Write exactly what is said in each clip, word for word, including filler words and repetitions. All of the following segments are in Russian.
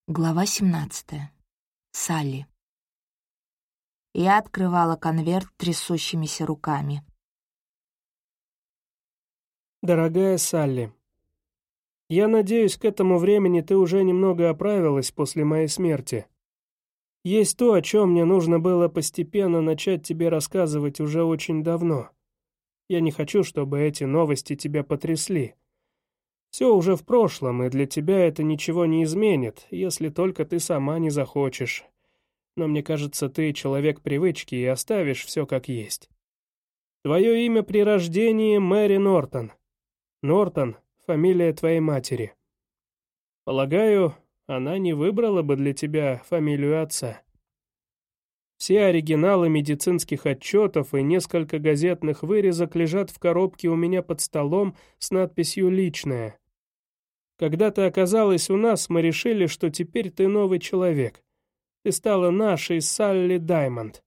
Глава семнадцатая. Салли. Я открывала конверт трясущимися руками. Дорогая Салли, я надеюсь, к этому времени ты уже немного оправилась после моей смерти. Есть то, о чем мне нужно было постепенно начать тебе рассказывать уже очень давно. Я не хочу, чтобы эти новости тебя потрясли. Все уже в прошлом, и для тебя это ничего не изменит, если только ты сама не захочешь. Но мне кажется, ты человек привычки и оставишь все как есть. Твое имя при рождении Мэри Нортон. Нортон — фамилия твоей матери. Полагаю, она не выбрала бы для тебя фамилию отца. Все оригиналы медицинских отчетов и несколько газетных вырезок лежат в коробке у меня под столом с надписью «Личное». Когда ты оказалась у нас, мы решили, что теперь ты новый человек. Ты стала нашей Салли Даймонд.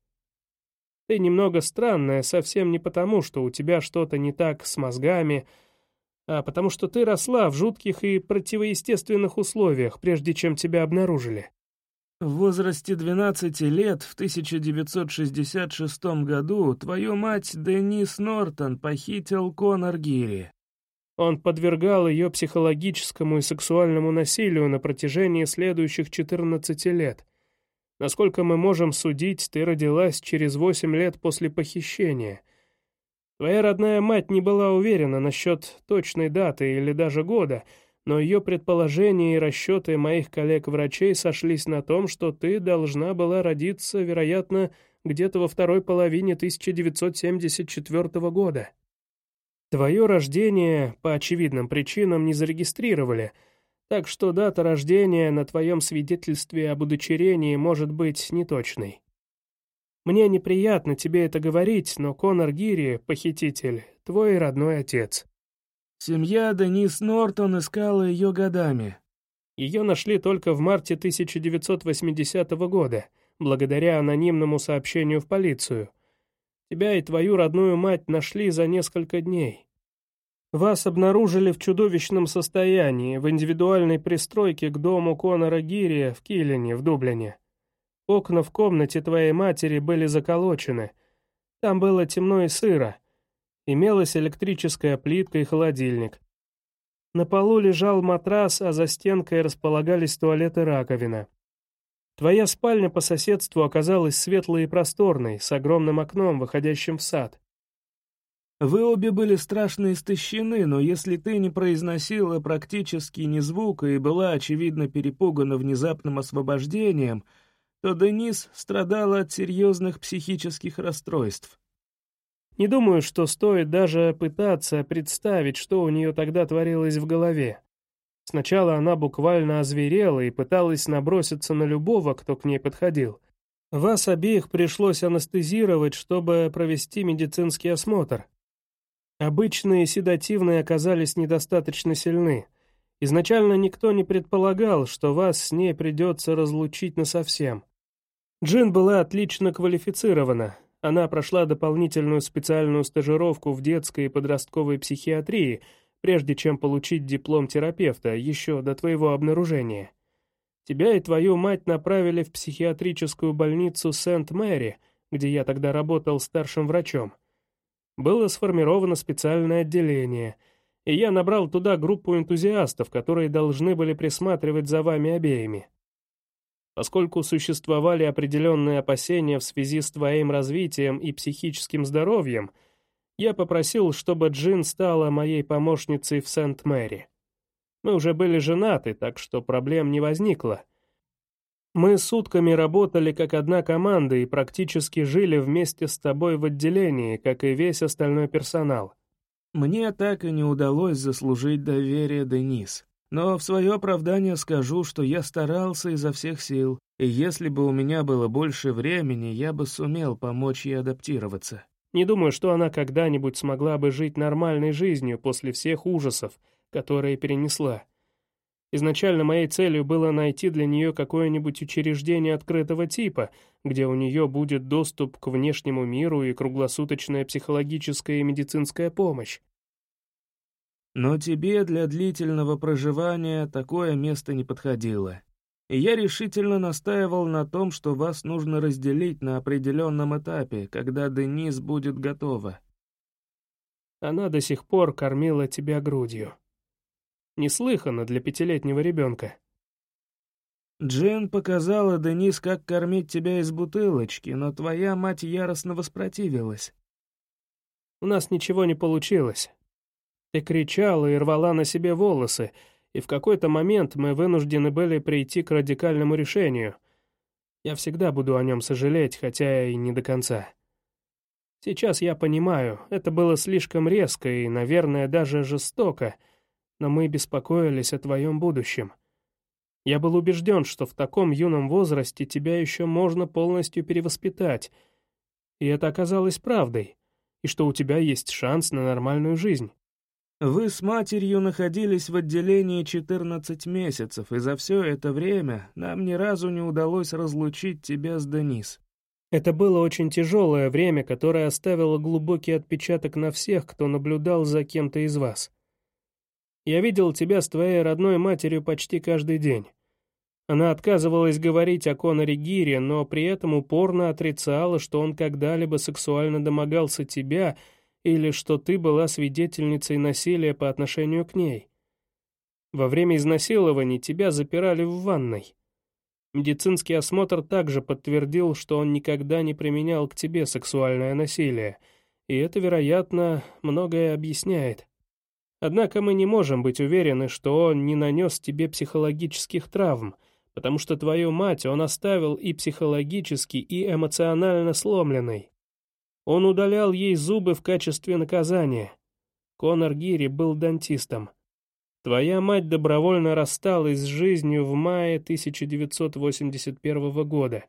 Ты немного странная, совсем не потому, что у тебя что-то не так с мозгами, а потому что ты росла в жутких и противоестественных условиях, прежде чем тебя обнаружили. В возрасте двенадцати лет в тысяча девятьсот шестьдесят шестом году твою мать Денис Нортон похитил Конор Гири. Он подвергал ее психологическому и сексуальному насилию на протяжении следующих четырнадцати лет. Насколько мы можем судить, ты родилась через восемь лет после похищения. Твоя родная мать не была уверена насчет точной даты или даже года, но ее предположения и расчеты моих коллег-врачей сошлись на том, что ты должна была родиться, вероятно, где-то во второй половине тысяча девятьсот семьдесят четвёртого года. Твое рождение по очевидным причинам не зарегистрировали, так что дата рождения на твоем свидетельстве об удочерении может быть неточной. Мне неприятно тебе это говорить, но Конор Гири, похититель, твой родной отец. Семья Денис Нортон искала ее годами. Ее нашли только в марте тысяча девятьсот восьмидесятого года, благодаря анонимному сообщению в полицию. Тебя и твою родную мать нашли за несколько дней. Вас обнаружили в чудовищном состоянии в индивидуальной пристройке к дому Конора Гири в Киллине, в Дублине. Окна в комнате твоей матери были заколочены. Там было темно и сыро. Имелась электрическая плитка и холодильник. На полу лежал матрас, а за стенкой располагались туалет и раковина. Твоя спальня по соседству оказалась светлой и просторной, с огромным окном, выходящим в сад. Вы обе были страшно истощены, но если ты не произносила практически ни звука и была, очевидно, перепугана внезапным освобождением, то Денис страдала от серьезных психических расстройств. Не думаю, что стоит даже пытаться представить, что у нее тогда творилось в голове. Сначала она буквально озверела и пыталась наброситься на любого, кто к ней подходил. Вас обеих пришлось анестезировать, чтобы провести медицинский осмотр. Обычные седативные оказались недостаточно сильны. Изначально никто не предполагал, что вас с ней придется разлучить насовсем. Джин была отлично квалифицирована. Она прошла дополнительную специальную стажировку в детской и подростковой психиатрии, прежде чем получить диплом терапевта, еще до твоего обнаружения. Тебя и твою мать направили в психиатрическую больницу Сент-Мэри, где я тогда работал старшим врачом. Было сформировано специальное отделение, и я набрал туда группу энтузиастов, которые должны были присматривать за вами обеими. Поскольку существовали определенные опасения в связи с твоим развитием и психическим здоровьем, я попросил, чтобы Джин стала моей помощницей в Сент-Мэри. Мы уже были женаты, так что проблем не возникло. Мы сутками работали как одна команда и практически жили вместе с тобой в отделении, как и весь остальной персонал. Мне так и не удалось заслужить доверие Денис. Но в свое оправдание скажу, что я старался изо всех сил, и если бы у меня было больше времени, я бы сумел помочь ей адаптироваться. Не думаю, что она когда-нибудь смогла бы жить нормальной жизнью после всех ужасов, которые перенесла. Изначально моей целью было найти для нее какое-нибудь учреждение открытого типа, где у нее будет доступ к внешнему миру и круглосуточная психологическая и медицинская помощь. Но тебе для длительного проживания такое место не подходило. И я решительно настаивал на том, что вас нужно разделить на определенном этапе, когда Денис будет готова. Она до сих пор кормила тебя грудью. Неслыханно для пятилетнего ребенка. Джин показала Денис, как кормить тебя из бутылочки, но твоя мать яростно воспротивилась. У нас ничего не получилось. Ты кричала и рвала на себе волосы, и в какой-то момент мы вынуждены были прийти к радикальному решению. Я всегда буду о нем сожалеть, хотя и не до конца. Сейчас я понимаю, это было слишком резко и, наверное, даже жестоко, но мы беспокоились о твоем будущем. Я был убежден, что в таком юном возрасте тебя еще можно полностью перевоспитать, и это оказалось правдой, и что у тебя есть шанс на нормальную жизнь. Вы с матерью находились в отделении четырнадцать месяцев, и за все это время нам ни разу не удалось разлучить тебя с Денис. Это было очень тяжелое время, которое оставило глубокий отпечаток на всех, кто наблюдал за кем-то из вас. Я видел тебя с твоей родной матерью почти каждый день. Она отказывалась говорить о Коноре Гире, но при этом упорно отрицала, что он когда-либо сексуально домогался тебя или что ты была свидетельницей насилия по отношению к ней. Во время изнасилований тебя запирали в ванной. Медицинский осмотр также подтвердил, что он никогда не применял к тебе сексуальное насилие, и это, вероятно, многое объясняет. Однако мы не можем быть уверены, что он не нанес тебе психологических травм, потому что твою мать он оставил и психологически, и эмоционально сломленной. Он удалял ей зубы в качестве наказания. Конор Гири был дантистом. Твоя мать добровольно рассталась с жизнью в мае тысяча девятьсот восемьдесят первого года,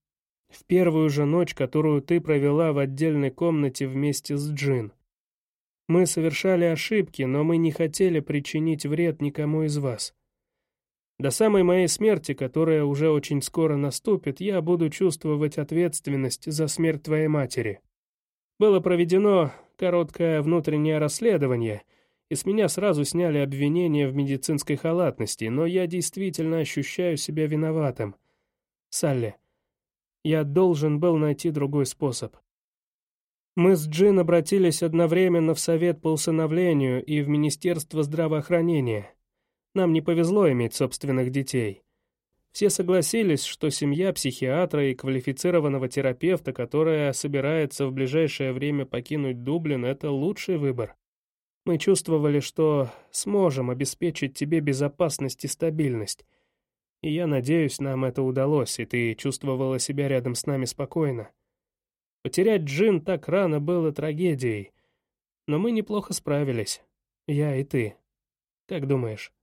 в первую же ночь, которую ты провела в отдельной комнате вместе с Джин. Мы совершали ошибки, но мы не хотели причинить вред никому из вас. До самой моей смерти, которая уже очень скоро наступит, я буду чувствовать ответственность за смерть твоей матери. Было проведено короткое внутреннее расследование, и с меня сразу сняли обвинение в медицинской халатности, но я действительно ощущаю себя виноватым. Салли, я должен был найти другой способ. Мы с Джин обратились одновременно в Совет по усыновлению и в Министерство здравоохранения. Нам не повезло иметь собственных детей. Все согласились, что семья психиатра и квалифицированного терапевта, которая собирается в ближайшее время покинуть Дублин, это лучший выбор. Мы чувствовали, что сможем обеспечить тебе безопасность и стабильность. И я надеюсь, нам это удалось, и ты чувствовала себя рядом с нами спокойно. Потерять Джин так рано было трагедией, но мы неплохо справились, я и ты. Как думаешь?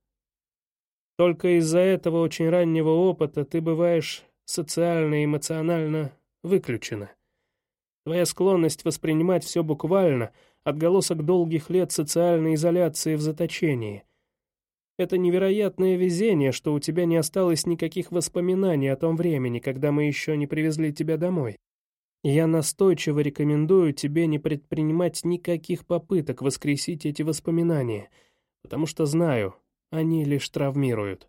Только из-за этого очень раннего опыта ты бываешь социально и эмоционально выключена. Твоя склонность воспринимать все буквально — отголосок долгих лет социальной изоляции в заточении. Это невероятное везение, что у тебя не осталось никаких воспоминаний о том времени, когда мы еще не привезли тебя домой. Я настойчиво рекомендую тебе не предпринимать никаких попыток воскресить эти воспоминания, потому что знаю, они лишь травмируют.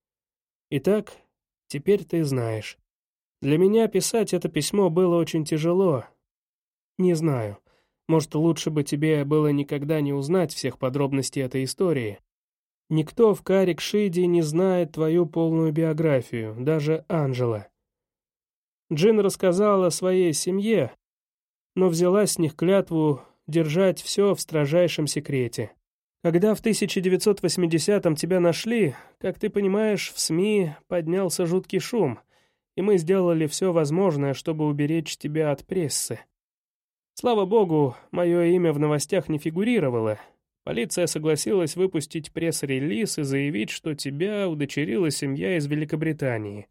Итак, теперь ты знаешь. Для меня писать это письмо было очень тяжело. Не знаю, может, лучше бы тебе было никогда не узнать всех подробностей этой истории. Никто в Карик-Шиде не знает твою полную биографию, даже Анжела. Джин рассказала о своей семье, но взяла с них клятву держать все в строжайшем секрете. Когда в тысяча девятьсот восьмидесятом тебя нашли, как ты понимаешь, в СМИ поднялся жуткий шум, и мы сделали все возможное, чтобы уберечь тебя от прессы. Слава богу, мое имя в новостях не фигурировало. Полиция согласилась выпустить пресс-релиз и заявить, что тебя удочерила семья из Великобритании.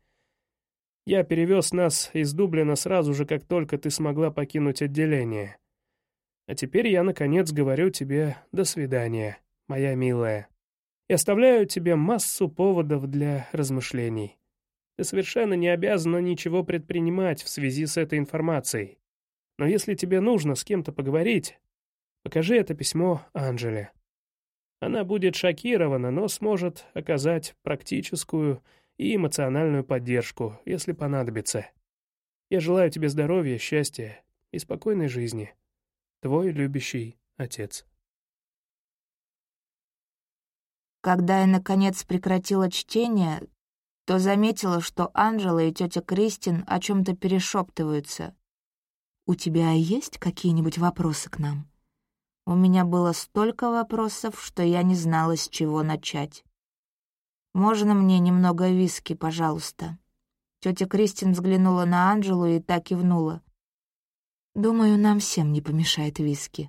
Я перевез нас из Дублина сразу же, как только ты смогла покинуть отделение. А теперь я, наконец, говорю тебе «до свидания, моя милая». И оставляю тебе массу поводов для размышлений. Ты совершенно не обязана ничего предпринимать в связи с этой информацией. Но если тебе нужно с кем-то поговорить, покажи это письмо Анжеле. Она будет шокирована, но сможет оказать практическую и эмоциональную поддержку, если понадобится. Я желаю тебе здоровья, счастья и спокойной жизни. Твой любящий отец. Когда я, наконец, прекратила чтение, то заметила, что Анджела и тетя Кристин о чем-то перешептываются. «У тебя есть какие-нибудь вопросы к нам?» У меня было столько вопросов, что я не знала, с чего начать. «Можно мне немного виски, пожалуйста?» Тетя Кристин взглянула на Анджелу и так кивнула. «Думаю, нам всем не помешает виски».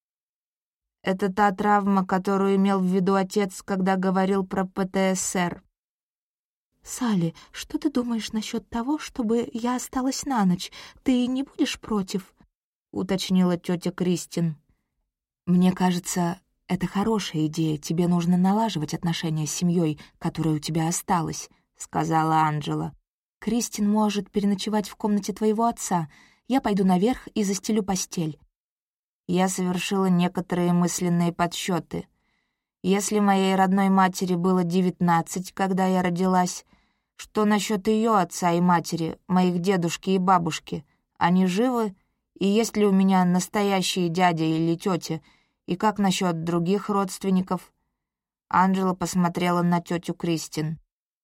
Это та травма, которую имел в виду отец, когда говорил про пэ тэ эс эр. «Салли, что ты думаешь насчет того, чтобы я осталась на ночь? Ты не будешь против?» — уточнила тетя Кристин. «Мне кажется, это хорошая идея. Тебе нужно налаживать отношения с семьей, которая у тебя осталась», — сказала Анджела. «Кристин может переночевать в комнате твоего отца. Я пойду наверх и застелю постель». Я совершила некоторые мысленные подсчеты. Если моей родной матери было девятнадцать, когда я родилась, что насчет ее отца и матери, моих дедушки и бабушки? Они живы? И есть ли у меня настоящие дядя или тетя? И как насчет других родственников? Анджела посмотрела на тетю Кристин.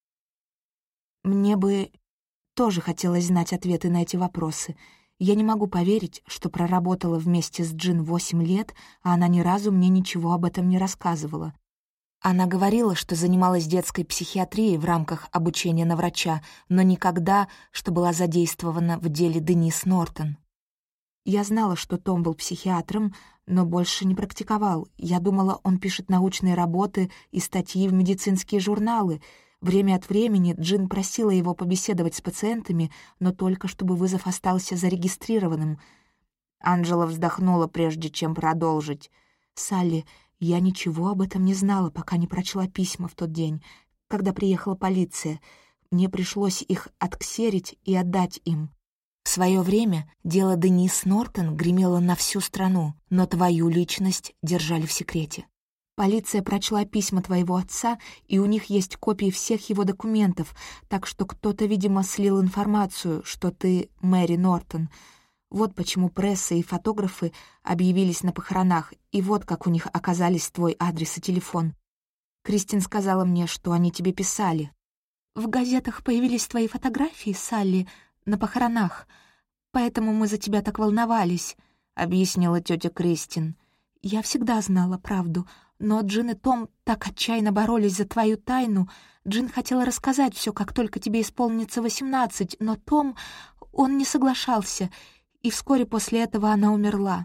«Мне бы тоже хотелось знать ответы на эти вопросы. Я не могу поверить, что проработала вместе с Джин восемь лет, а она ни разу мне ничего об этом не рассказывала. Она говорила, что занималась детской психиатрией в рамках обучения на врача, но никогда, что была задействована в деле Денис Нортон. Я знала, что Том был психиатром, но больше не практиковал. Я думала, он пишет научные работы и статьи в медицинские журналы. Время от времени Джин просила его побеседовать с пациентами, но только чтобы вызов остался зарегистрированным. Анджела вздохнула, прежде чем продолжить. «Салли, я ничего об этом не знала, пока не прочла письма в тот день, когда приехала полиция. Мне пришлось их отксерить и отдать им. В свое время дело Денис Нортон гремело на всю страну, но твою личность держали в секрете. Полиция прочла письма твоего отца, и у них есть копии всех его документов, так что кто-то, видимо, слил информацию, что ты Мэри Нортон. Вот почему пресса и фотографы объявились на похоронах, и вот как у них оказались твой адрес и телефон. Кристин сказала мне, что они тебе писали. В газетах появились твои фотографии, Салли, на похоронах, поэтому мы за тебя так волновались», — объяснила тетя Кристин. «Я всегда знала правду, но Джин и Том так отчаянно боролись за твою тайну. Джин хотела рассказать все, как только тебе исполнится восемнадцать, но Том, он не соглашался, и вскоре после этого она умерла».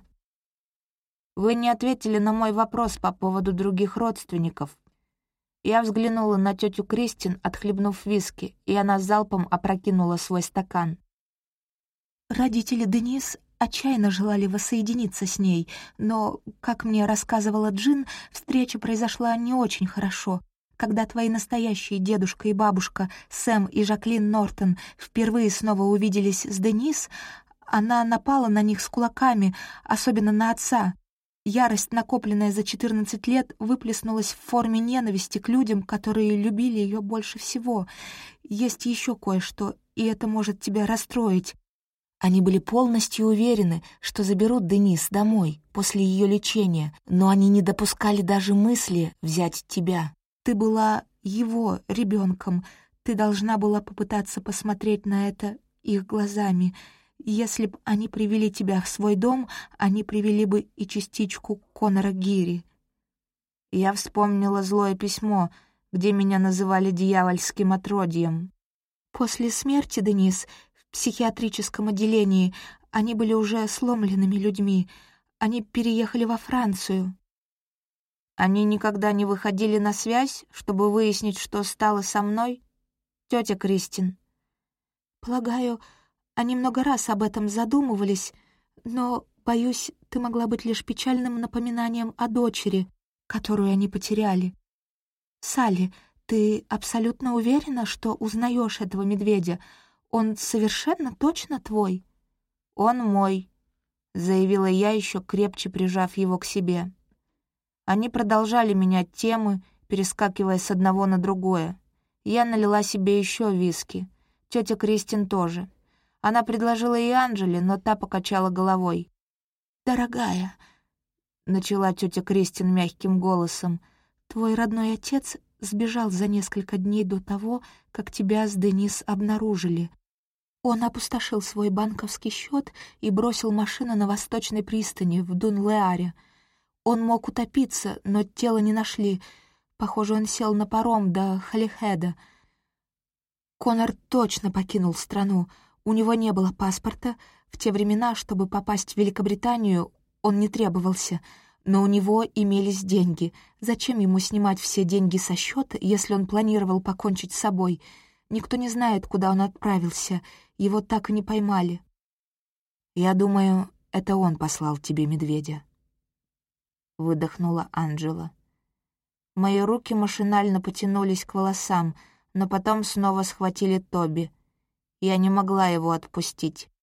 «Вы не ответили на мой вопрос по поводу других родственников». Я взглянула на тетю Кристин, отхлебнув виски, и она залпом опрокинула свой стакан. «Родители Денис отчаянно желали воссоединиться с ней, но, как мне рассказывала Джин, встреча произошла не очень хорошо. Когда твои настоящие дедушка и бабушка Сэм и Жаклин Нортон впервые снова увиделись с Денис, она напала на них с кулаками, особенно на отца. Ярость, накопленная за четырнадцать лет, выплеснулась в форме ненависти к людям, которые любили ее больше всего. Есть еще кое-что, и это может тебя расстроить. Они были полностью уверены, что заберут Денис домой после ее лечения, но они не допускали даже мысли взять тебя. Ты была его ребенком, ты должна была попытаться посмотреть на это их глазами. Если б они привели тебя в свой дом, они привели бы и частичку Конора Гири. Я вспомнила злое письмо, где меня называли дьявольским отродьем. После смерти Денис в психиатрическом отделении они были уже сломленными людьми. Они переехали во Францию. Они никогда не выходили на связь, чтобы выяснить, что стало со мной? Тетя Кристин. Полагаю, они много раз об этом задумывались, но, боюсь, ты могла быть лишь печальным напоминанием о дочери, которую они потеряли. Салли, ты абсолютно уверена, что узнаешь этого медведя? Он совершенно точно твой? Он мой, заявила я, еще крепче прижав его к себе. Они продолжали менять темы, перескакивая с одного на другое. Я налила себе еще виски. Тетя Кристин тоже. Она предложила и Анжеле, но та покачала головой. «Дорогая», — начала тетя Кристин мягким голосом, «твой родной отец сбежал за несколько дней до того, как тебя с Денис обнаружили. Он опустошил свой банковский счет и бросил машину на восточной пристани в Дунлеаре. Он мог утопиться, но тело не нашли. Похоже, он сел на паром до Холихеда. Конор точно покинул страну. У него не было паспорта. В те времена, чтобы попасть в Великобританию, он не требовался. Но у него имелись деньги. Зачем ему снимать все деньги со счета, если он планировал покончить с собой? Никто не знает, куда он отправился. Его так и не поймали. «Я думаю, это он послал тебе медведя», — выдохнула Анджела. Мои руки машинально потянулись к волосам, но потом снова схватили Тоби. Я не могла его отпустить.